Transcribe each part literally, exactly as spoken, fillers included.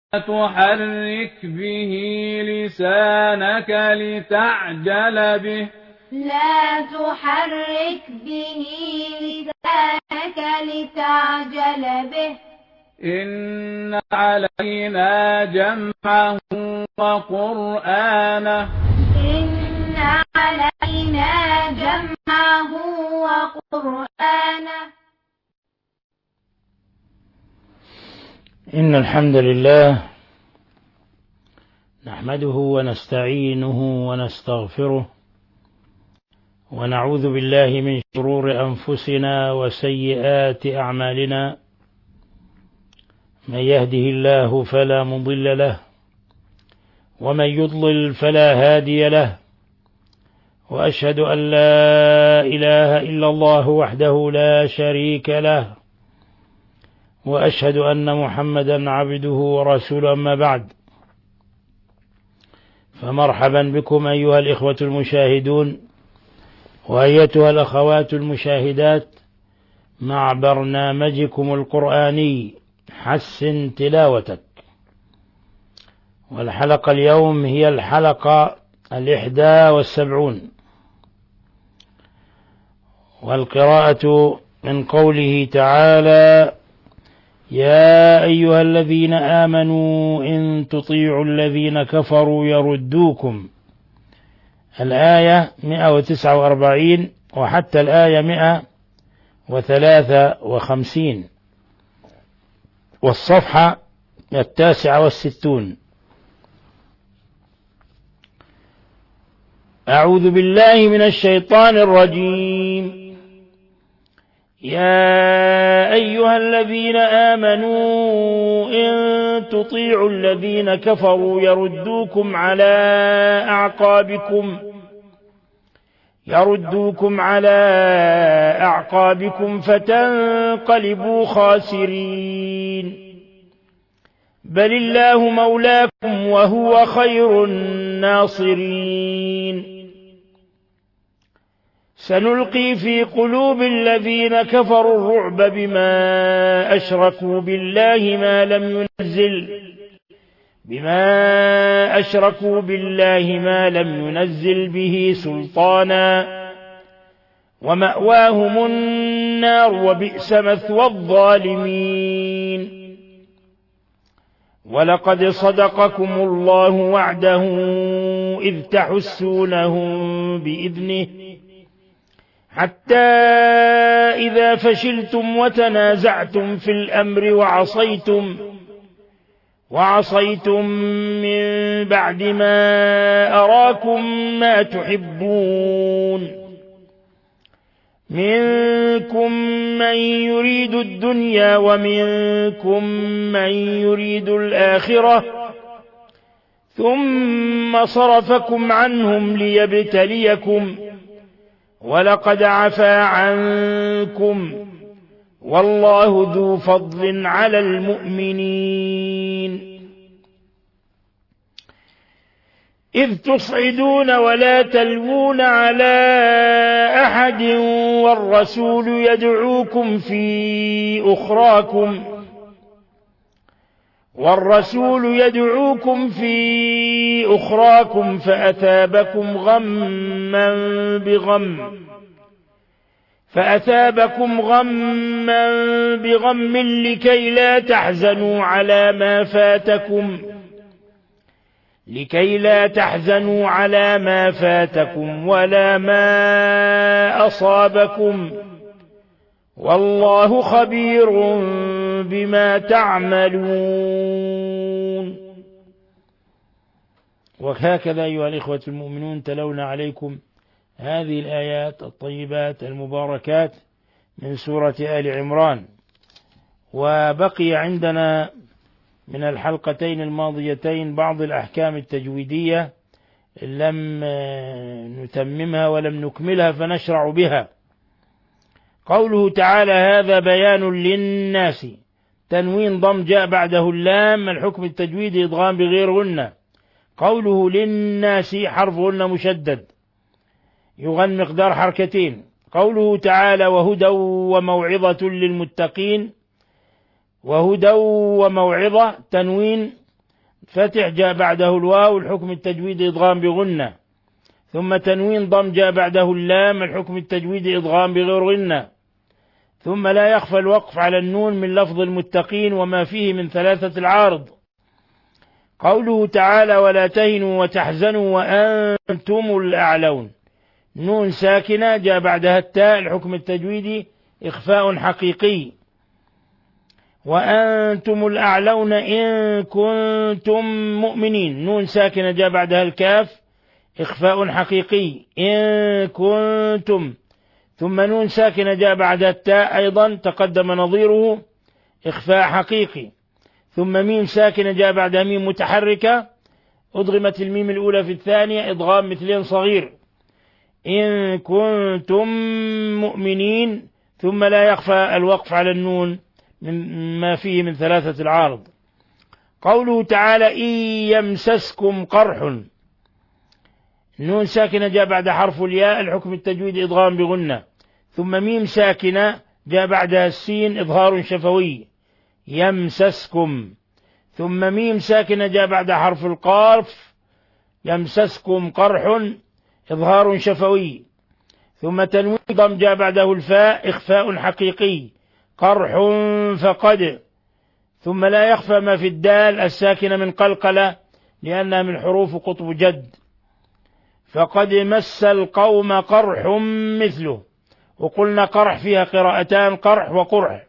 تحرك به لسانك لتعجل به لا تحرك به لسانك لتعجل به إن علينا جمعه وقرآنه إن علينا جمعه وقرآنه إن الحمد لله نحمده ونستعينه ونستغفره ونعوذ بالله من شرور أنفسنا وسيئات أعمالنا. من يهده الله فلا مضل له ومن يضلل فلا هادي له، وأشهد أن لا إله إلا الله وحده لا شريك له، وأشهد أن محمدا عبده ورسوله. أما بعد، فمرحبا بكم أيها الإخوة المشاهدون وأيتها الأخوات المشاهدات مع برنامجكم القرآني حسن تلاوتك. والحلقة اليوم هي الحلقة الإحدى والسبعون، والقراءة من قوله تعالى: يا أيها الذين آمنوا إن تطيعوا الذين كفروا يردوكم. الآية مئة وتسعة وأربعين وحتى الآية مئة وثلاثة وخمسين، والصفحة التاسعة والستون. أعوذ بالله من الشيطان الرجيم. يا أيها الذين آمنوا إن تطيعوا الذين كفروا يردوكم على أعقابكم يردوكم على أعقابكم فتنقلبوا خاسرين. بل الله مولاكم وهو خير الناصرين. سنلقي في قلوب الذين كفروا الرعب بما أشركوا بالله ما لم ينزل بما أشركوا بالله ما لم ينزل به سلطانا، ومأواهم النار وبئس مثوى الظالمين. ولقد صدقكم الله وعده إذ تحسونهم بإذنه حتى إذا فشلتم وتنازعتم في الأمر وعصيتم وعصيتم من بعد ما أراكم ما تحبون، منكم من يريد الدنيا ومنكم من يريد الآخرة، ثم صرفكم عنهم ليبتليكم، ولقد عفا عنكم، والله ذو فضل على المؤمنين. إذ تصعدون ولا تلوون على أحد والرسول يدعوكم في أخراكم والرسول يدعوكم في أخراكم فأثابكم غما بغم فأثابكم غما بغم لكي لا تحزنوا على ما فاتكم لكي لا تحزنوا على ما فاتكم ولا ما أصابكم، والله خبير بما تعملون. وهكذا أيها الإخوة المؤمنون تلونا عليكم هذه الآيات الطيبات المباركات من سورة آل عمران. وبقي عندنا من الحلقتين الماضيتين بعض الأحكام التجويدية لم نتممها ولم نكملها فنشرع بها. قوله تعالى: هذا بيان للناس، تنوين ضم جاء بعده اللام، الحكم التجويدي إدغام بغير غنة. قوله للناس حرف غنة مشدد يغن مقدار حركتين. قوله تعالى: وهدى وموعظة للمتقين، وهدى وموعظة تنوين فتح جاء بعده الواو الحكم التجويدي إدغام بغنة، ثم تنوين ضم جاء بعده اللام الحكم التجويدي إدغام بغير غنة، ثم لا يخفى الوقف على النون من لفظ المتقين وما فيه من ثلاثة العارض. قوله تعالى ولا تهنوا وتحزنوا وأنتم الأعلون، نون ساكنة جاء بعدها التاء الحكم التجويدي إخفاء حقيقي، وأنتم الأعلون إن كنتم مؤمنين، نون ساكنة جاء بعدها الكاف إخفاء حقيقي إن كنتم، ثم نون ساكنة جاء بعدها التاء أيضا تقدم نظيره إخفاء حقيقي، ثم ميم ساكنة جاء بعدها ميم متحركة أدغمت الميم الأولى في الثانية إدغام مثلين صغير إن كنتم مؤمنين، ثم لا يخفى الوقف على النون مما فيه من ثلاثة العارض. قوله تعالى إن يمسسكم قرح، نون ساكنة جاء بعد حرف الياء الحكم التجويد إدغام بغنة، ثم ميم ساكنة جاء بعدها السين إظهار شفوي يمسسكم، ثم ميم ساكنة جاء بعد حرف القاف يمسسكم قرح إظهار شفوي، ثم تنوين ضم جاء بعده الفاء إخفاء حقيقي قرح فقد، ثم لا يخفى ما في الدال الساكنة من قلقلة لأنها من حروف قطب جد، فقد مس القوم قرح مثله، وقلنا قرح فيها قراءتان قرح وقرح،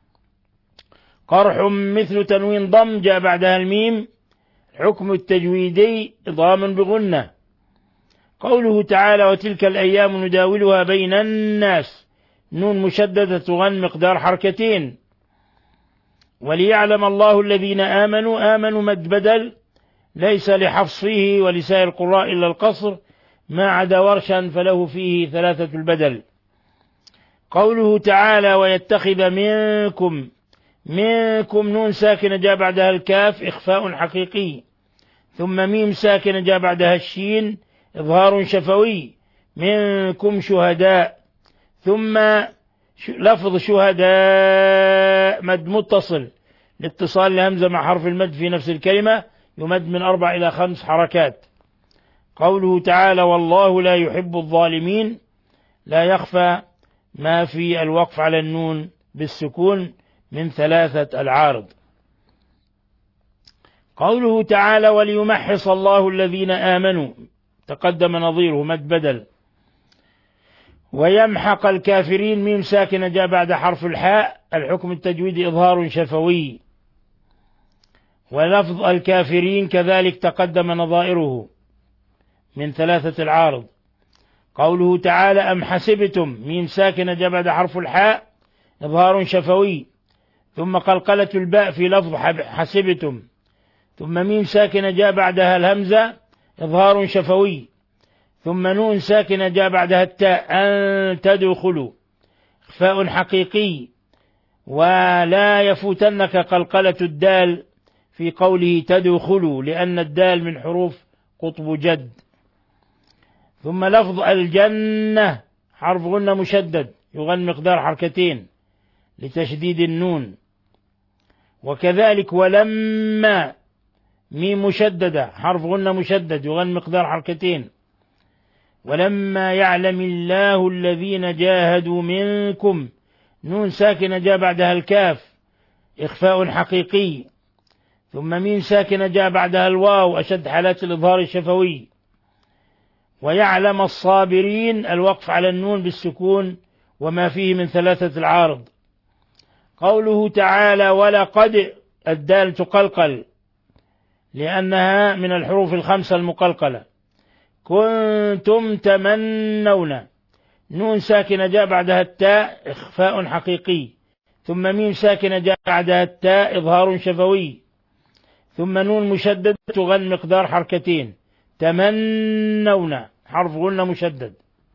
قرح مثل تنوين ضم جاء بعدها الميم حكم التجويدي إضغاما بغنة. قوله تعالى وتلك الأيام نداولها بين الناس، نون مشددة تغن مقدار حركتين، وليعلم الله الذين آمنوا، آمنوا مد بدل ليس لحفص فيه ولسائر القراء إلا القصر ما عدا ورشا فله فيه ثلاثة البدل. قوله تعالى ويتخذ منكم، منكم نون ساكنة جاء بعدها الكاف إخفاء حقيقي، ثم ميم ساكنة جاء بعدها الشين إظهار شفوي منكم شهداء، ثم لفظ شهداء مد متصل لاتصال الهمزة مع حرف المد في نفس الكلمة يمد من أربع إلى خمس حركات. قوله تعالى والله لا يحب الظالمين، لا يخفى ما في الوقف على النون بالسكون من ثلاثة العارض. قوله تعالى وليمحص الله الذين آمنوا تقدم نظيره مد بدل، ويمحق الكافرين ميم ساكنة جاء بعد حرف الحاء الحكم التجويدي إظهار شفوي، ولفظ الكافرين كذلك تقدم نظائره من ثلاثة العارض. قوله تعالى أم حسبتم ميم ساكنة جاء بعد حرف الحاء إظهار شفوي، ثم قلقلة الباء في لفظ حسبتم، ثم ميم ساكنة جاء بعدها الهمزة إظهار شفوي، ثم نون ساكنة جاء بعدها التاء أن تدخلوا إخفاء حقيقي، ولا يفوتنك قلقلة الدال في قوله تدخلوا لأن الدال من حروف قطب جد. ثم لفظ الجنة حرف غنة مشدد يغن مقدار حركتين لتشديد النون، وكذلك ولما ميم مشددة حرف غنة مشدد يغن مقدار حركتين، ولما يعلم الله الذين جاهدوا منكم نون ساكنة جاء بعدها الكاف إخفاء حقيقي، ثم ميم ساكنة جاء بعدها الواو أشد حالات الإظهار الشفوي، ويعلم الصابرين الوقف على النون بالسكون وما فيه من ثلاثة العارض. قوله تعالى ولقد الدال تقلقل لأنها من الحروف الخمسة المقلقلة، كنتم تمنون نون ساكنة جاء بعدها التاء إخفاء حقيقي، ثم ميم ساكنة جاء بعدها التاء إظهار شفوي، ثم نون مشدد تغن مقدار حركتين تمنون حرف غنة مشدد.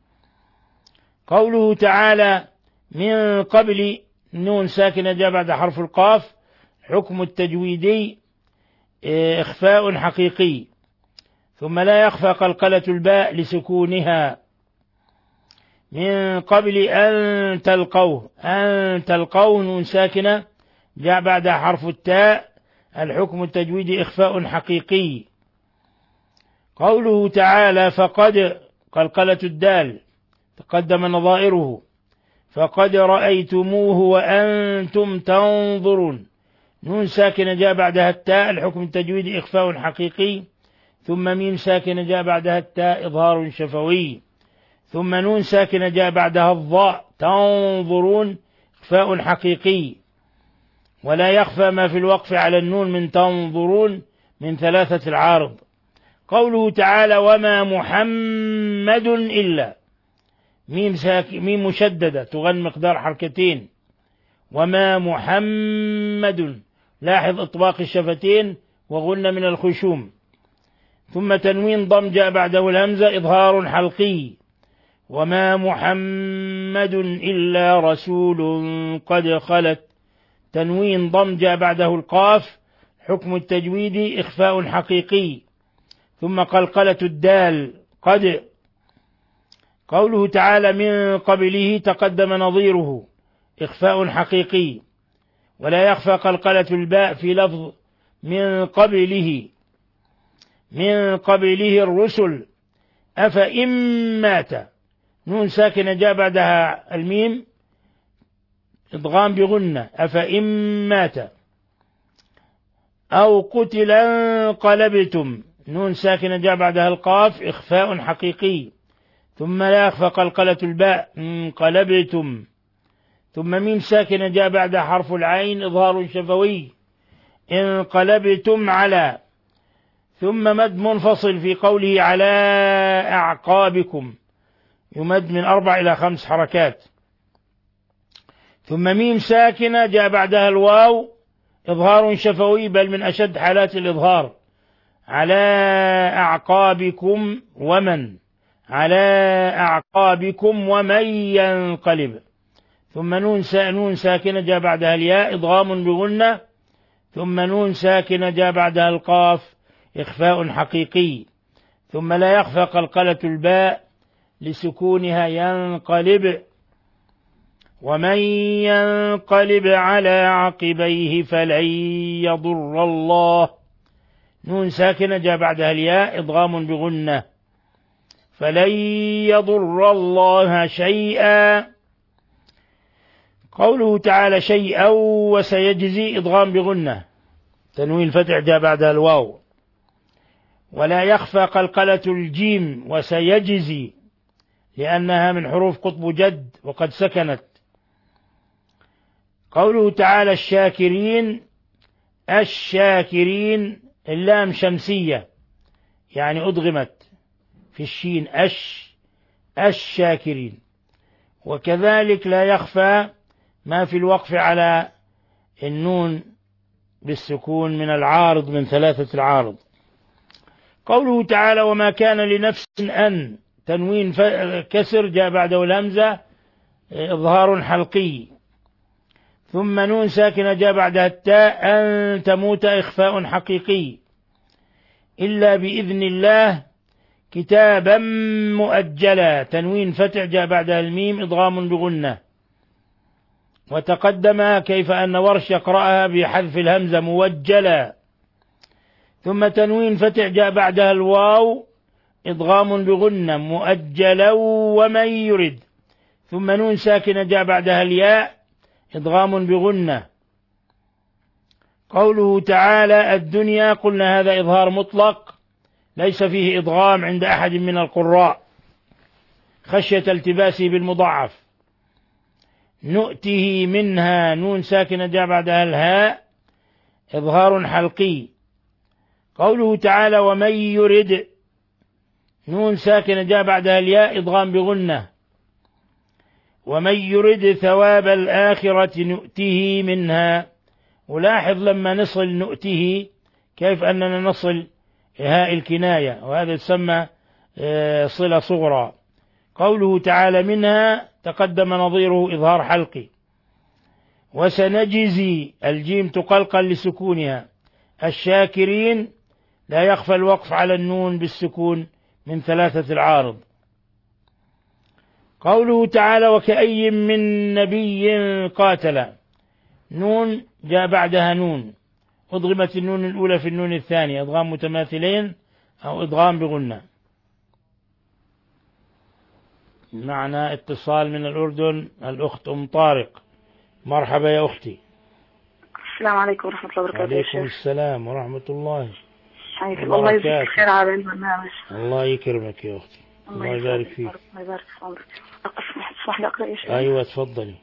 قوله تعالى من قبل نون ساكنة جاء بعد حرف القاف حكم التجويدي إخفاء حقيقي، ثم لا يخفى قلقلة الباء لسكونها. من قبل أن تلقوه، أن تلقوه نون ساكنة جاء بعدها حرف التاء الحكم التجويدي إخفاء حقيقي. قوله تعالى فقد قلقلة الدال تقدم نظائره، فقد رأيتموه وأنتم تنظرون، نون ساكنة جاء بعدها التاء الحكم التجويدي إخفاء حقيقي، ثم ميم ساكنة جاء بعدها التاء إظهار شفوي، ثم نون ساكنة جاء بعدها الضاء تنظرون إخفاء حقيقي. ولا يخفى ما في الوقف على النون من تنظرون من ثلاثة العارض. قوله تعالى وما محمد إلا ميم, ساك ميم مشددة تغن مقدار حركتين، وما محمد لاحظ إطباق الشفتين وغن من الخشوم، ثم تنوين ضم جاء بعده الهمزة إظهار حلقي، وما محمد إلا رسول قد خلت، تنوين ضم جاء بعده القاف حكم التجويد إخفاء حقيقي، ثم قلقلة الدال قد. قوله تعالى من قبله تقدم نظيره إخفاء حقيقي. ولا يخفى قلقلة الباء في لفظ من قبله، من قبله الرسل أفإن مات، نون ساكنة جاء بعدها الميم إضغام بغنة أفإن مات، أو قتل انقلبتم، نون ساكنة جاء بعدها القاف إخفاء حقيقي، ثم لا يخفى قلقلة الباء انقلبتم، ثم ميم ساكنة جاء بعدها حرف العين إظهار شفوي انقلبتم على، ثم مد منفصل في قوله على أعقابكم يمد من أربع إلى خمس حركات، ثم ميم ساكنة جاء بعدها الواو إظهار شفوي بل من أشد حالات الإظهار على أعقابكم ومن، على أعقابكم ومن ينقلب، ثم نون نون ساكنة جاء بعدها الياء إضغام بغنة، ثم نون ساكنة جاء بعدها القاف إخفاء حقيقي، ثم لا يخفى قلقلة الباء لسكونها ينقلب، ومن ينقلب على عقبيه فلن يضر الله، نون ساكنة جاء بعدها الياء إضغام بغنة، فلن يضر الله شيئا. قوله تعالى شيئا وسيجزي إضغام بغنة، تنوين فتح جاء بعدها الواو. ولا يخفى قلقلة الجيم وسيجزي لأنها من حروف قطب جد وقد سكنت. قوله تعالى الشاكرين، الشاكرين اللام شمسية يعني أدغمت في الشين أش الشاكرين. وكذلك لا يخفى ما في الوقف على النون بالسكون من العارض من ثلاثة العارض. قوله تعالى وما كان لنفس أن، تنوين كسر جاء بعده الهمزة إظهار حلقي، ثم نون ساكنة جاء بعدها التاء أن تموت إخفاء حقيقي، إلا بإذن الله كتابا مؤجلا، تنوين فتح جاء بعدها الميم إضغام بغنة. وتقدم كيف أن ورش يقرأها بحذف الهمزة موجلا، ثم تنوين فتح جاء بعدها الواو إضغام بغنة مؤجلا ومن يرد، ثم نون ساكنة جاء بعدها الياء إضغام بغنة. قوله تعالى الدنيا، قلنا هذا إظهار مطلق ليس فيه إضغام عند أحد من القراء خشية التباسه بالمضاعف. نؤته منها، نون ساكنة جاء بعدها الهاء إظهار حلقي. قوله تعالى ومن يرد، نون ساكنة جاء بعدها الياء إضغام بغنة، ومن يرد ثواب الآخرة نؤته منها. ولاحظ لما نصل نؤته كيف أننا نصل هاء الكناية، وهذا يسمى صلة صغرى. قوله تعالى منها تقدم نظيره إظهار حلقي. وسنجزي، الجيم تقلقل لسكونها. الشاكرين لا يخفى الوقف على النون بالسكون من ثلاثة العارض. قوله تعالى وكأي من نبي قاتل، نون جاء بعدها نون أضغمت النون الأولى في النون الثانية إضغام متماثلين أو إضغام بغنة. معنا اتصال من الأردن، الأخت أم طارق. مرحبا يا أختي. السلام عليكم ورحمة الله وبركاته. عليكم السلام ورحمة الله وبركاته. الله يجزيك خير على البرنامج. الله يكرمك يا أختي. الله يبارك فيك. الله يبارك في عمرك. اسمح لي أقرأ يا شيخ؟ أيوة تفضلي.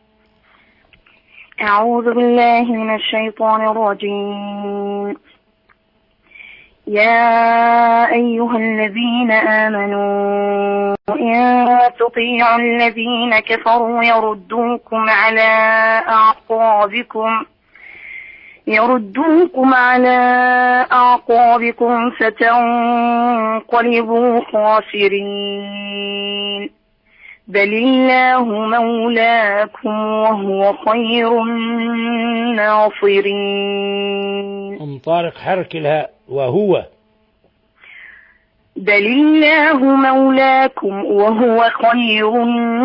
أعوذ بالله من الشيطان الرجيم. يا أيها الذين آمنوا إن تطيعوا الذين كفروا يردوكم على أعقابكم يردوكم على أعقابكم فتنقلبوا خاسرين. بل الله مولاكم وهو خير الناصرين. أم طارق حرك الهاء وهو. بل الله مولاكم وهو خير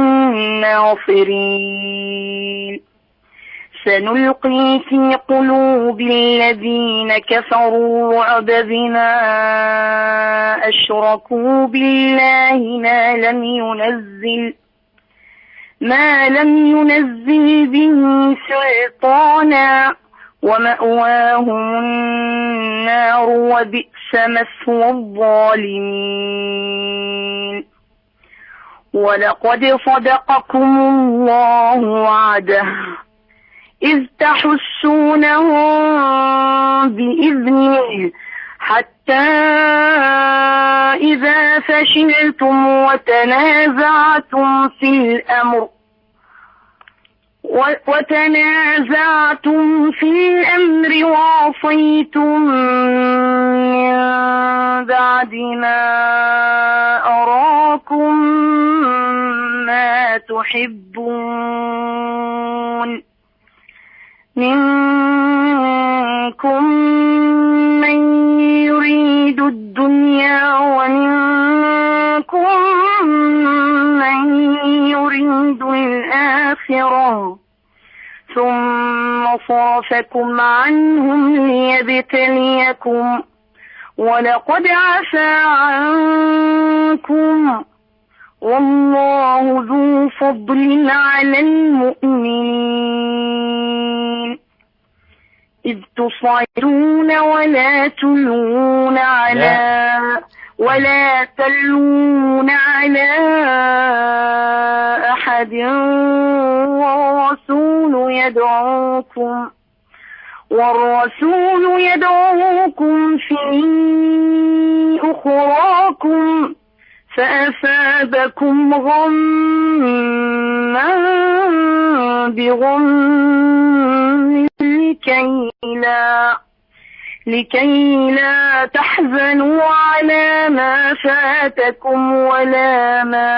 الناصرين. سنلقي في قلوب الذين كفروا الرعب بما أشركوا بالله ما لم ينزل ما لم ينزل به سلطانا ومأواهم النار وبئس مثوى الظالمين. ولقد صدقكم الله وعده إذ تحسونهم بإذنه حتى إذا فشلتم وتنازعتم في الأمر وتنازعتم في الأمر وعصيتم من بعد ما أراكم ما تحبون منكم من يريد الدنيا ومنكم من يريد الآخرة ثم صرفكم عنهم ليبتليكم ولقد عفا عنكم والله ذو فضل على المؤمنين. إذ تصعدون ولا تلون على ولا تلون على أحد والرسول يدعوكم والرسول يدعوكم في أخراكم فأثابكم غما بغم لكي لا لكي لا تحزنوا على ما فاتكم ولا ما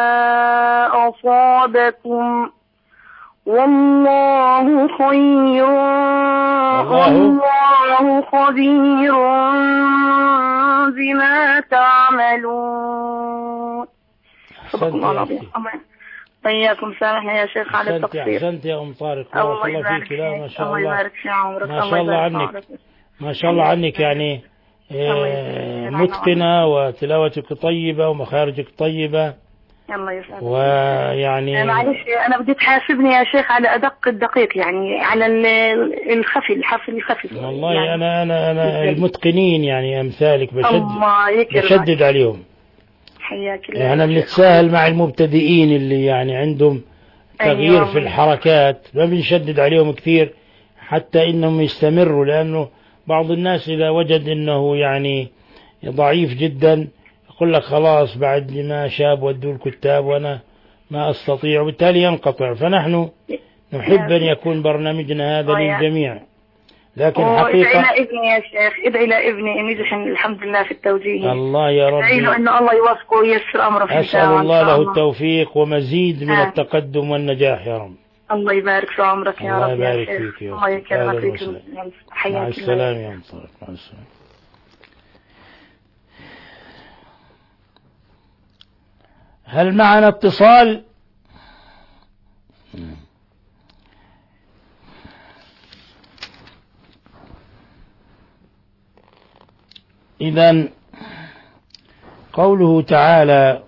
أصابكم والله خير والله خبير بما تعملون. طياكم سامحنا يا شيخ على التقصير. أحسنت يا أم طارق بارك الله فيك. لا ما شاء الله يبارك في عمرك. ما شاء الله عنك ما شاء الله عنك يعني متقنة وتلاوتك طيبة ومخارجك طيبة. الله يسعدك. ويعني معلش أنا بدي تحاسبني يا شيخ على أدق الدقيق يعني على الخفي الحفل الخفي. والله يعني أنا أنا أنا المتقنين يعني أمثالك بشدد بشدد عليهم. حياك الله. يعني أنا بنتساهل مع المبتدئين اللي يعني عندهم تغيير أيوة. في الحركات ما بنشدد عليهم كثير حتى إنهم يستمروا، لأنه بعض الناس إذا وجد إنه يعني ضعيف جدا يقول لك خلاص بعد ما شاب ودوا الكتاب وأنا ما أستطيع وبالتالي ينقطع. فنحن نحب أن يكون برنامجنا هذا للجميع. لكن حقيقة ادعي إلى ابني يا شيخ ادعي إلى ابني إن ينجح الحمد لله في التوجيه. الله يا رب ادعي له إن الله يوفقه وييسر أمره في أسأل الله له التوفيق ومزيد من آه. التقدم والنجاح يا رب. الله يبارك في عمرك يا رب. الله يبارك فيك يا الله يكرمك فيك. مع السلامة يا مصطفى. مع السلامة. هل معنا اتصال؟ إذن قوله تعالى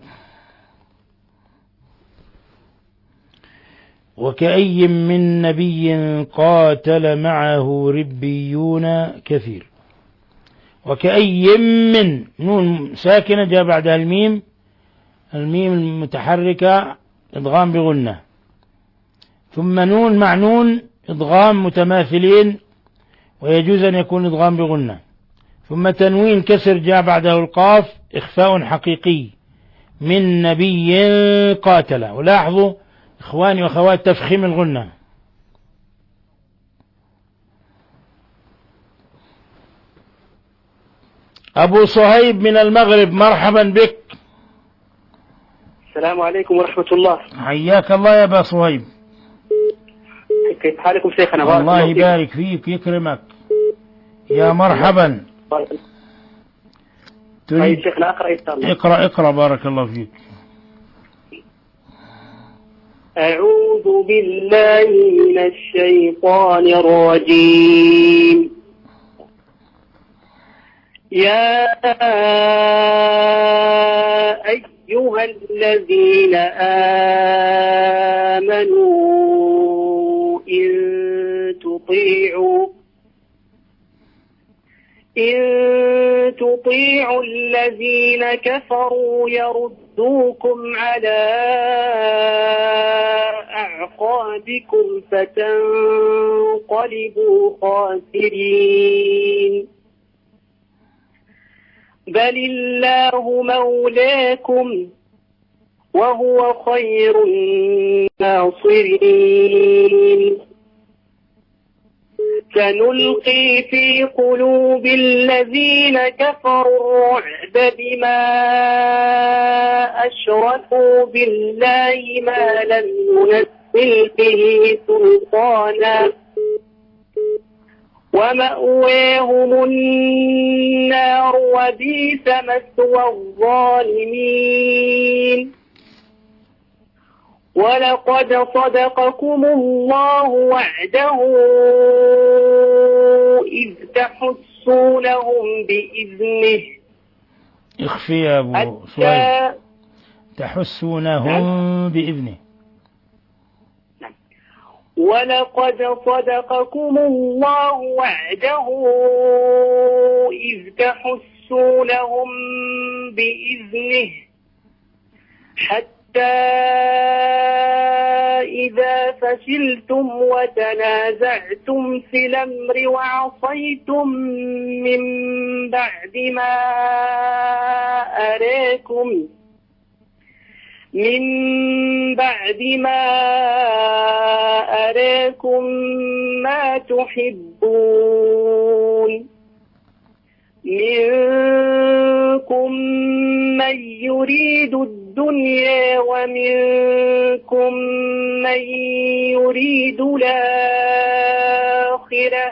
وكأي من نبي قاتل معه ربيون كثير، وكأي من نون ساكنة جاء بعدها الميم، الميم المتحركة إدغام بغنة، ثم نون مع نون إدغام متماثلين ويجوز أن يكون إدغام بغنة، ثم تنوين كسر جاء بعده القاف إخفاء حقيقي من نبي قاتل. ولاحظوا إخواني وأخوات تفخيم الغنة. أبو صهيب من المغرب، مرحبا بك. السلام عليكم ورحمة الله. حياك الله يا أبا صهيب. كيف حالكم شيخنا؟ الله يبارك فيك يكرمك، يا مرحبا. طيب شيخنا أقرأ إن شاء الله. اقرأ اقرأ بارك الله فيك. أعوذ بالله من الشيطان الرجيم. يا أيها الذين آمنوا إن تطيعوا إن تطيعوا الذين كفروا يردوكم على أعقابكم فتنقلبوا خاسرين. بل الله مولاكم وهو خير الناصرين. سنلقي في قلوب الذين كفروا الرعب بما أشركوا بالله ما لم ينزل به سلطانا ومأواهم النار وبئس مثوى الظالمين. ولقد صدقكم الله وعده إذ تحسونهم بإذنه. اخفي يا أبو صهيب. تحسونهم بإذنه. ولقد صدقكم الله وعده إذ تحسونهم بإذنه حتى إذا فشلتم وتنازعتم في الأمر وعصيتم من بعد ما أراكم من بعد ما أراكم ما تحبون منكم من يريد الدنيا ومنكم من يريد الآخرة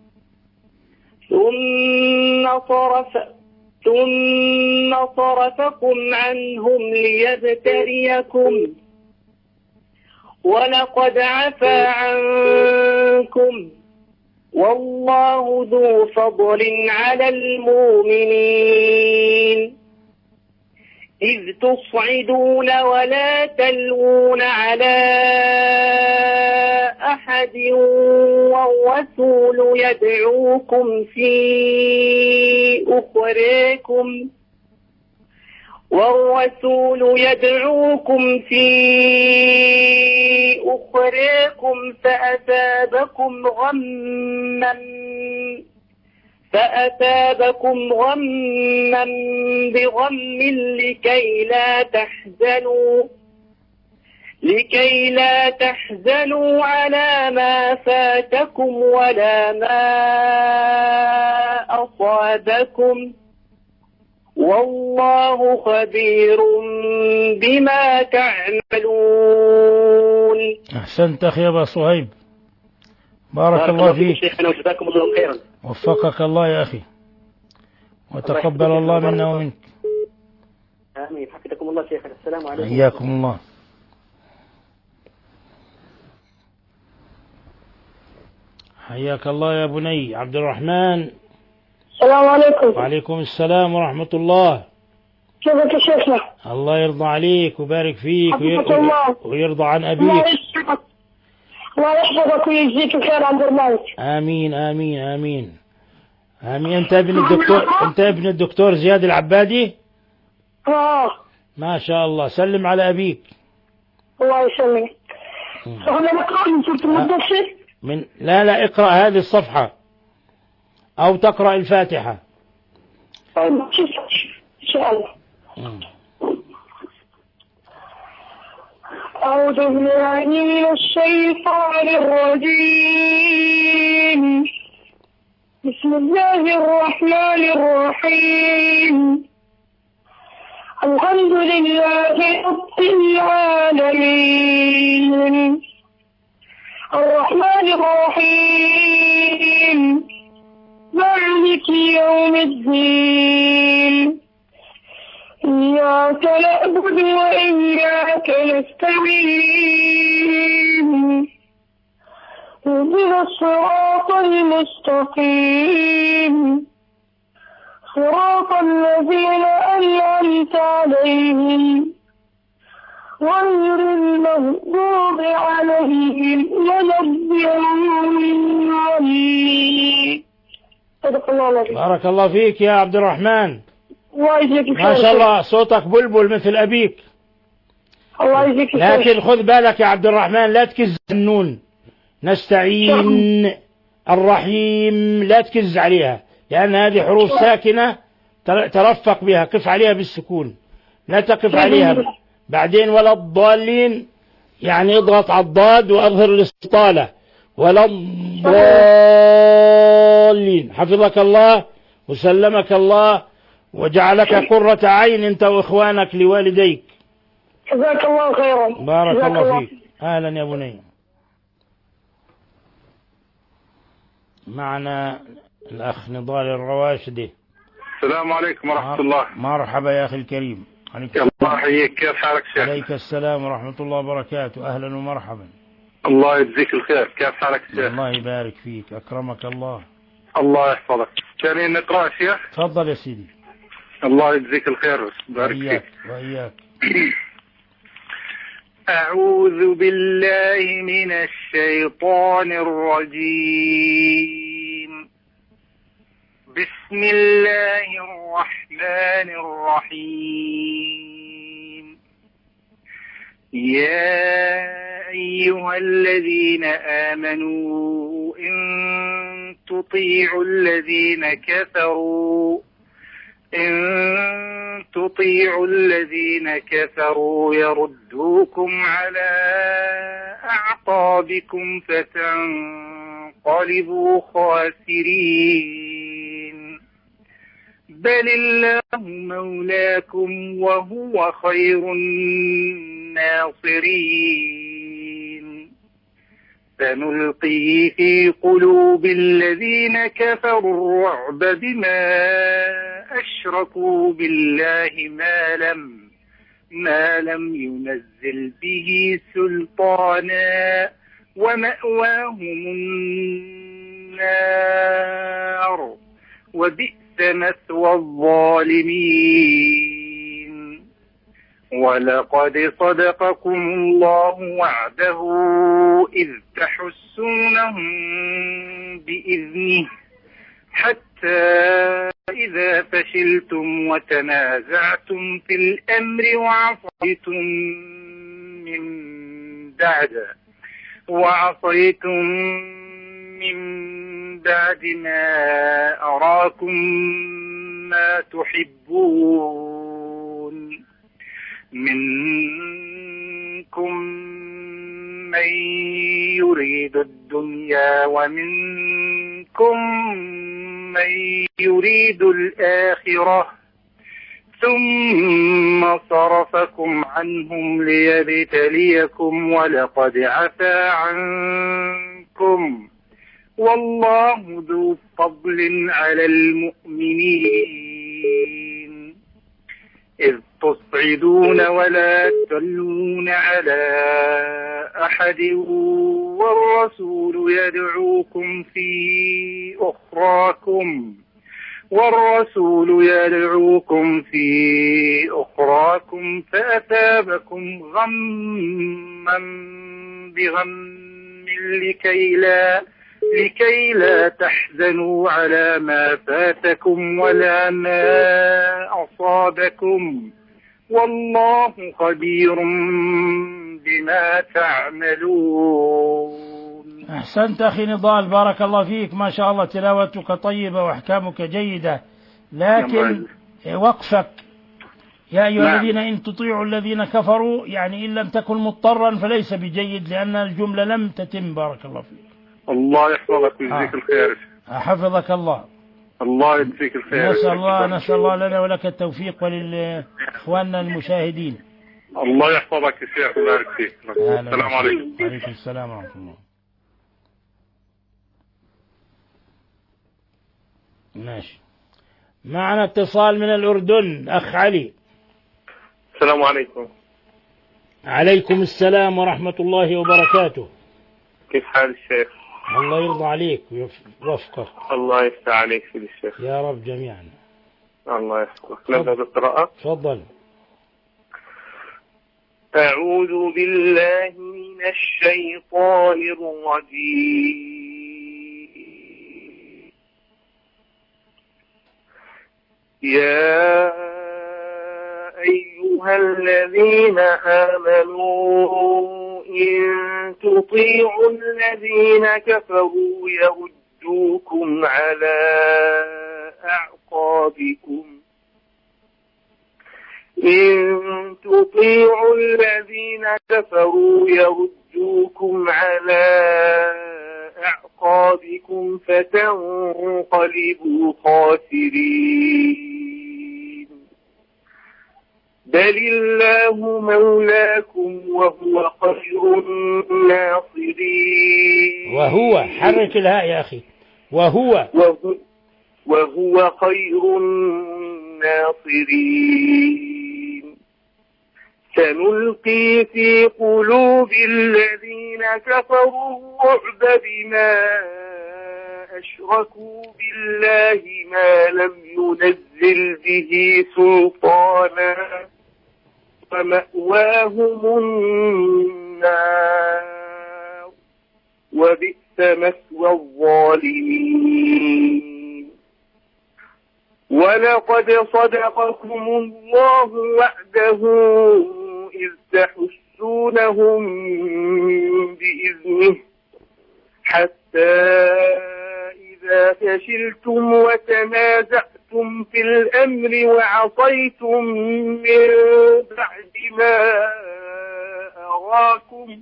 ثم صرف ثم صرفكم عنهم ليبتليكم ولقد عفا عنكم والله ذو فضل على المؤمنين. إذ تصعدون ولا تلوون على أحد والرسول يدعوكم في أخراكم والرسول يدعوكم في أخراكم فأثابكم غما فأثابكم غما بغم لكي لا تحزنوا لكي لا تحزنوا على ما فاتكم ولا ما أصابكم والله خبير بما تعملون. أحسنت أخي أبا صهيب، بارك, بارك الله فيك شيخنا وجزاكم الله خيرا. وفقك الله يا أخي وتقبل الله, الله منا ومنك. آمين. حفظكم الله شيخنا. السلام عليكم. حياكم الله. حياك الله يا بني. عبد الرحمن السلام عليكم. وعليكم السلام ورحمة الله. كيفك يا شيخنا؟ الله يرضى عليك ويبارك فيك حفظك الله. ويرضى عن الله أبيك. يحفظك الله يحفظك ويجزيك الخير عن برنامج. آمين آمين آمين آمين. أنت ابن الدكتور أنت ابن الدكتور زياد العبادي؟ آه. ما شاء الله. سلم على أبيك. الله يسلمك. فهنا نقرأ من سورة المدثر؟ من لا لا اقرأ هذه الصفحة أو تقرأ الفاتحة. إن شاء الله. أعوذ بالله من الشيطان الرجيم. بسم الله الرحمن الرحيم. الحمد لله رب العالمين الرحمن الرحيم مالك يوم الدين إياك نعبد وإياك نستعين اهدنا الصراط المستقيم صراط الذين أنعمت عليهم غير المغضوب عليهم ولا الضالين. صدق الله العظيم. بارك الله فيك يا عبد الرحمن. الله يجزيك ما شاء الله صوتك بلبل مثل أبيك. الله يجزيك. لكن خذ بالك يا عبد الرحمن لا تكز النون. نستعين الرحيم لا تكز عليها لأن هذه حروف ساكنة ترفق بها. قف عليها بالسكون لا تقف عليها بعدين. ولا الضالين يعني اضغط على الضاد وأظهر الاستطالة. ولا الضالين. حفظك الله وسلمك الله وجعلك قرة عين أنت وإخوانك لوالديك. جزاك الله خيرا. بارك الله فيك. أهلا يا بني. معنا الأخ نضال الرواشدي. السلام عليكم ورحمة الله. مرحبا يا أخي الكريم. الله يحييك. كيف حالك شيخ؟ عليك السلام ورحمة الله وبركاته. أهلا ومرحبا. الله يجزيك الخير. كيف حالك شيخ؟ الله يبارك فيك. أكرمك الله. الله يحفظك. كان نقرأ شيخ؟ تفضل يا سيدي. الله يجزيك الخير. بارك وإياك فيك. وإياك. أعوذ بالله من الشيطان الرجيم. بسم الله الرحمن الرحيم. يا أيها الذين آمنوا إن تطيعوا الذين كفروا إن تطيعوا الذين كفروا يردوكم على أعقابكم فتنقلبوا خاسرين. بل الله مولاكم وهو خير الناصرين. سنلقي في قلوب الذين كفروا الرعب بما أشركوا بالله ما لم ما لم ينزل به سلطانا ومأواهم النار وبئس مثوى الظالمين. ولقد صدقكم الله وعده إذ تحسونهم بإذنه حتى إذا فشلتم وتنازعتم في الأمر وعصيتم من بعد وعصيتم من بعد ما أراكم ما تحبون منكم من يريد الدنيا ومنكم من يريد الآخرة ثم صرفكم عنهم ليبتليكم ولقد عفا عنكم والله ذو فضل على المؤمنين. إذ تصعدون ولا تلون على أحد والرسول يدعوكم في أخراكم والرسول يدعوكم في أخراكم فأثابكم غما بغم لكي لا لكي لا تحزنوا على ما فاتكم ولا ما أصابكم والله خبير بما تعملون. أحسنت أخي نضال، بارك الله فيك، ما شاء الله تلاوتك طيبة وأحكامك جيدة، لكن وقفك يا أيها نعم. الذين إن تطيعوا الذين كفروا، يعني إن لم تكن مضطرا فليس بجيد لأن الجملة لم تتم. بارك الله فيك. الله يحفظك ويجزيك آه. الخير. حفظك الله. الله يجزيك الخير. نسأل الله نسأل الله لنا ولك التوفيق ولإخواننا المشاهدين. الله يحفظك يا شيخ ويبارك فيك. السلام عليكم. وعليكم السلام ورحمة الله. ماشي، معنا اتصال من الأردن، أخ علي. السلام عليكم. عليكم السلام ورحمة الله وبركاته. كيف حال الشيخ؟ الله يرضى عليك ويوفقك. الله يفتح عليك في الشيخ. يا رب جميعا. الله يحفظك. نبدأ بالقراءة. تفضل. أعوذ بالله من الشيطان الرجيم. يا أيها الذين آمنوا إن تطيعوا الذين كفروا يردوكم على أعقابكم إن تطيعوا الذين كفروا يردوكم على أعقابكم فتنقلبوا خاسرين بل الله مولاكم وهو خير الناصرين. وهو حرك الهاء يا أخي. وهو وهو, وهو خير الناصرين. سنلقي في قلوب الذين كفروا الرعب بما أشركوا بالله ما لم ينزل به سلطانا ومأواهم النار وبئس مثوى الظالمين. ولقد صدقكم الله وعده إذ تحسونهم بإذنه حتى إذا فشلتم وتنازعتم في الأمر وعصيتم من بعد ما أراكم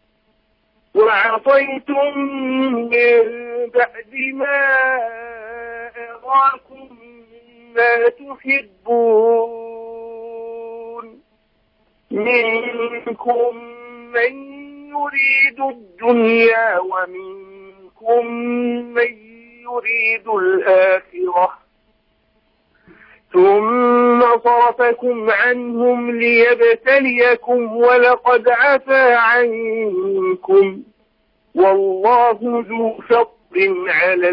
وعصيتم من بعد ما أراكم ما تحبون منكم من يريد الدنيا ومنكم من يريد الآخرة ثم صرفكم عنهم ليبتليكم ولقد عفا عنكم والله ذو فضل على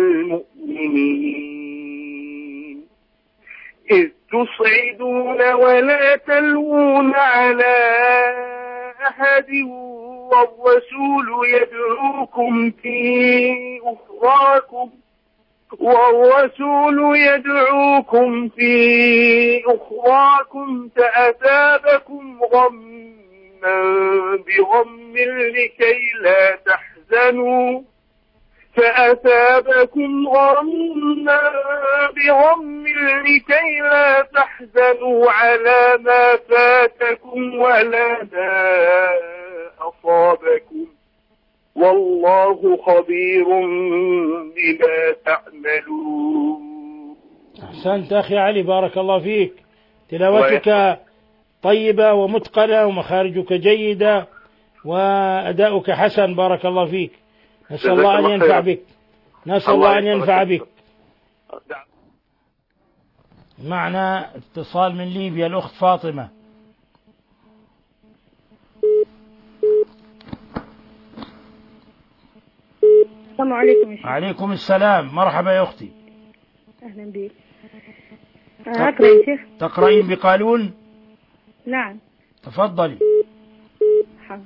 المؤمنين. إذ تصعدون ولا تلوون على أحد والرسول يدعوكم في أخراكم والرسول يدعوكم في أخراكم فأثابكم غما بغم لكي لا تحزنوا فأثابكم غما بغم لكي لا تحزنوا على ما فاتكم ولا ما أصابكم والله خبير بما تعملون. أحسنت أخي علي، بارك الله فيك، تلاوتك طيبة ومتقنة ومخارجك جيدة وأداؤك حسن، بارك الله فيك. نسأل الله أن ينفع بك نسأل الله أن ينفع بك. معنا اتصال من ليبيا، الأخت فاطمة. السلام عليكم. عليكم السلام، مرحبا يا أختي. أهلا بك. أقرأ يا شيخ. تقرأين بقالون؟ نعم. تفضلي. حاضر.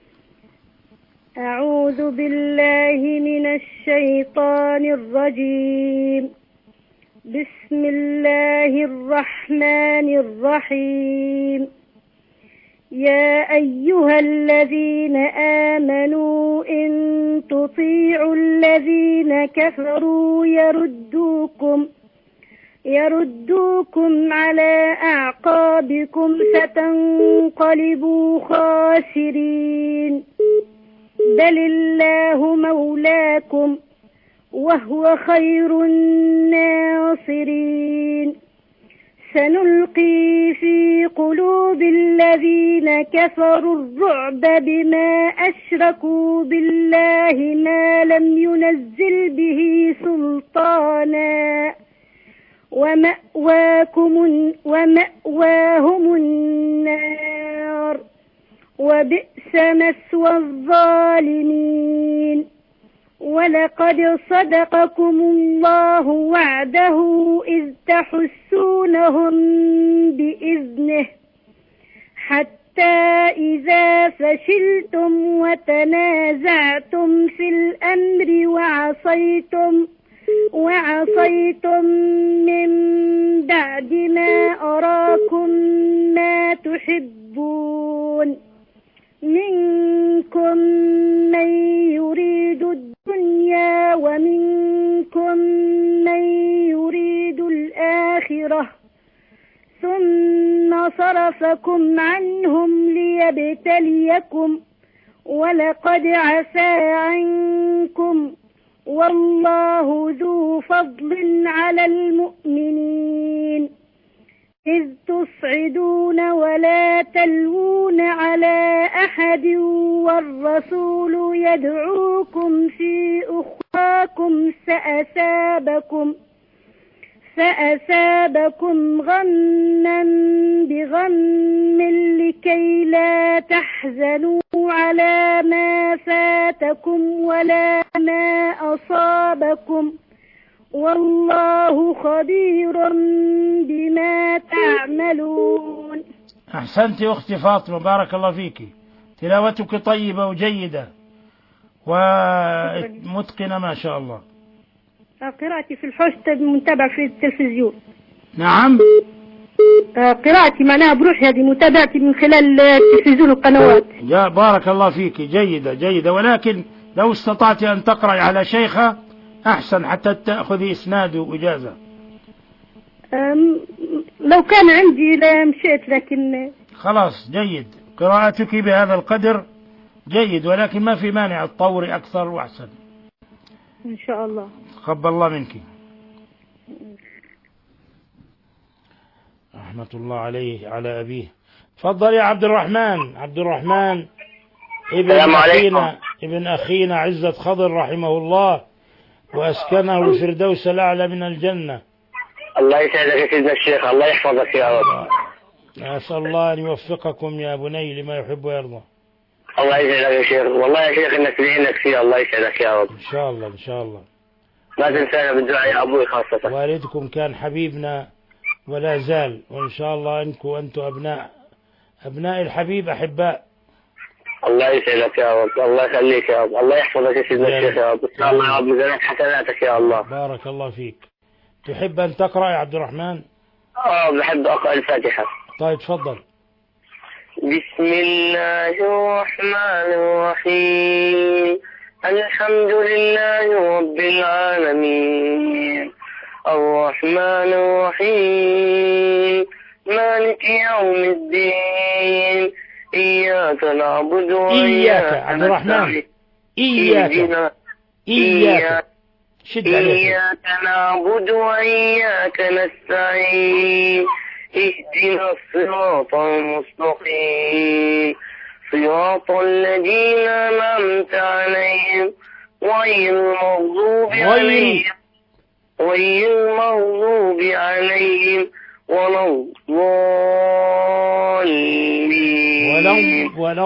أعوذ بالله من الشيطان الرجيم. بسم الله الرحمن الرحيم. يا أيها الذين آمنوا إن تطيعوا الذين كفروا يردوكم يردوكم على أعقابكم فتنقلبوا خاسرين. بل الله مولاكم وهو خير الناصرين. سنلقي في قلوب الذين كفروا الرعب بما أشركوا بالله ما لم ينزل به سلطانا ومأواكم ومأواهم النار وبئس مثوى الظالمين. ولقد صدقكم الله وعده إذ تحسونهم بإذنه حتى إذا فشلتم وتنازعتم في الأمر وعصيتم وعصيتم من بعد ما أراكم ما تحبون منكم من يريد الدنيا ومنكم من يريد الآخرة ثم صرفكم عنهم ليبتليكم ولقد عفا عنكم والله ذو فضل على المؤمنين. إذ تصعدون ولا تلوون على أحد والرسول يدعوكم في أخراكم فأثابكم فأثابكم غما بغم لكي لا تحزنوا على ما فاتكم ولا ما أصابكم والله خبير بما تعملون. أحسنت أختي فاطمة، بارك الله فيك. تلاوتك طيبة وجيدة ومتقنة ما شاء الله. قراءتي في الحوش متابعة في التلفزيون. نعم. قراءتي معناها بروحي، هذه متابعتي من خلال التلفزيون والقنوات. يا بارك الله فيك، جيدة جيدة، ولكن لو استطعت أن تقرأي على شيخة أحسن حتى تأخذي إسناد وإجازة. لو كان عندي لمشيت، لكن خلاص جيد. قراءتك بهذا القدر جيد، ولكن ما في مانع تطوري أكثر وأحسن إن شاء الله. تقبل الله منك. رحمة الله عليه على أبيه. تفضل يا عبد الرحمن. عبد الرحمن ابن أخينا ابن أخينا عزة خضر رحمه الله وأسكنه الفردوس الأعلى من الجنة. الله يسعدك يا سيدنا الشيخ، الله يحفظك يا رب. أسأل الله أن يوفقكم يا بني لما يحب ويرضى. الله يسعدك يا شيخ، والله يا شيخ إنك بعينك فيه، الله يسعدك يا رب. إن شاء الله إن شاء الله. ما تنسانا بالدعاء يا أبوي خاصة. والدكم كان حبيبنا ولا زال، وإن شاء الله أنكم أنتم أبناء أبناء الحبيب أحباء. الله يسعدك يا رب، الله يخليك يا رب، الله يحفظك يا سيدنا الشيخ يا رب. إن شاء الله يا رب ميزانك حسناتك يا الله. بارك الله فيك. تحب أن تقرأ يا عبد الرحمن؟ آه بحب أقرأ الفاتحة. طيب تفضل. بسم الله الرحمن الرحيم. الحمد لله رب العالمين الرحمن الرحيم مالك يوم الدين إياك نعبد وإياك نستعين. إياك إياك شد إياك نعبد وإياك نستعين. اهدنا الصراط المستقيم صراط الذين أنعمت عليهم غير المغضوب عليهم غير المغضوب عليهم ولا الضالين ولا